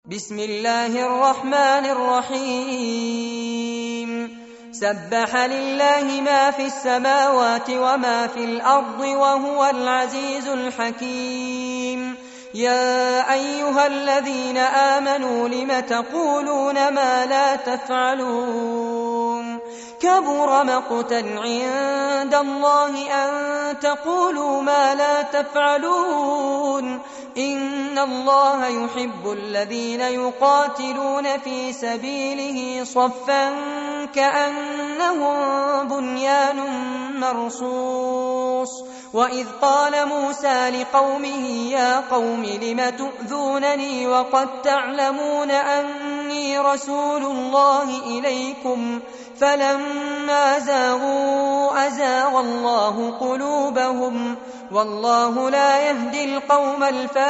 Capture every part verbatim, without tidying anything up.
بسم الله الرحمن الرحيم سبح لله ما في السماوات وما في الأرض وهو العزيز الحكيم يا أيها الذين آمنوا لم تقولون ما لا تفعلون كبر مقتا عند الله أن تقولوا ما لا تفعلون إن الله يحب الذين يقاتلون في سبيله صفا كأنهم بنيان مرصوص وإذ قال موسى لقومه يا قوم لم تؤذونني وقد تعلمون أني رسول الله إليكم فلما زاغوا أزاغ الله قلوبهم والله لا يهدي القوم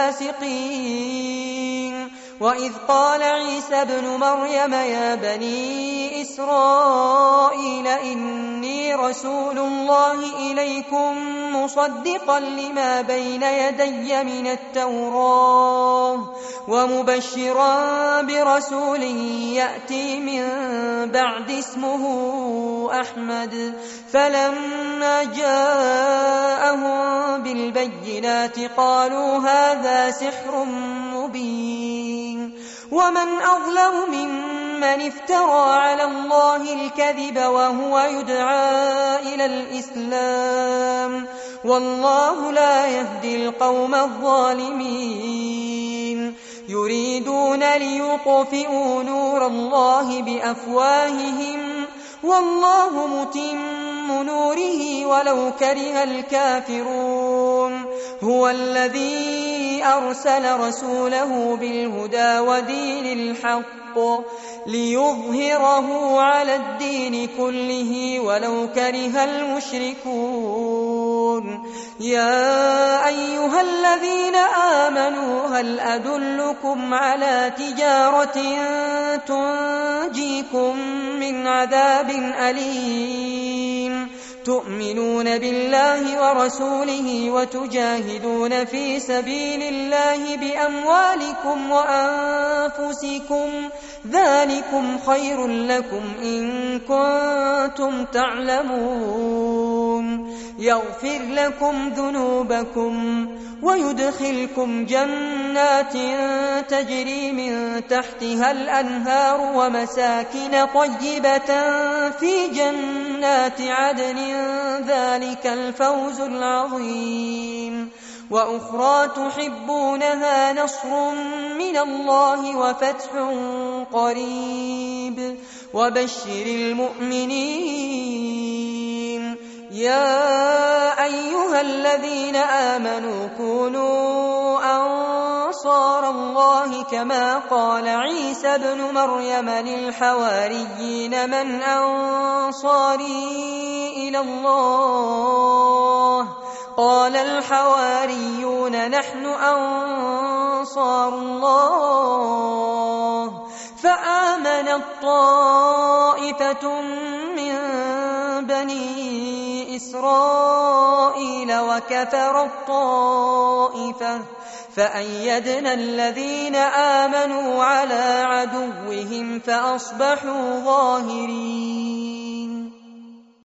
الفاسقين وإذ قال عيسى ابن مريم يا بني إسرائيل إني رسول الله إليكم مصدقا لما بين يدي من التوراة ومبشرا برسول يأتي من بعد اسمه أحمد فلما جاءهم بالبينات قالوا هذا سحر مبين ومن أظلم ممن افترى على الله الكذب وهو يدعى إلى الإسلام والله لا يهدي القوم الظالمين يريدون ليطفئوا نور الله بأفواههم والله متم نوره ولو كره الكافرون هو الذي أرسل رسوله بالهدى ودين الحق ليظهره على الدين كله ولو كره المشركون يا أيها الذين آمنوا هل أدلكم على تجارة تنجيكم من عذاب أليم تؤمنون بالله ورسوله وتجاهدون في سبيل الله بأموالكم وأنفسكم ذلكم خير لكم إن كنتم تعلمون يغفر لكم ذنوبكم ويدخلكم جنات تجري من تحتها الأنهار ومساكن طيبة في جنات عدن ذلك الفوز العظيم وأخرى تحبونها نصر من الله وفتح قريب وبشر المؤمنين يا أيها الذين آمنوا كونوا أنصار الله كما قال عيسى ابن مريم للحواريين من أنصاري إلى الله قال الحواريون نحن أنصار الله فآمنت طائفة من بني إسرائيل وكفرت طائفة فأيدنا الذين آمنوا على عدوهم فأصبحوا ظاهرين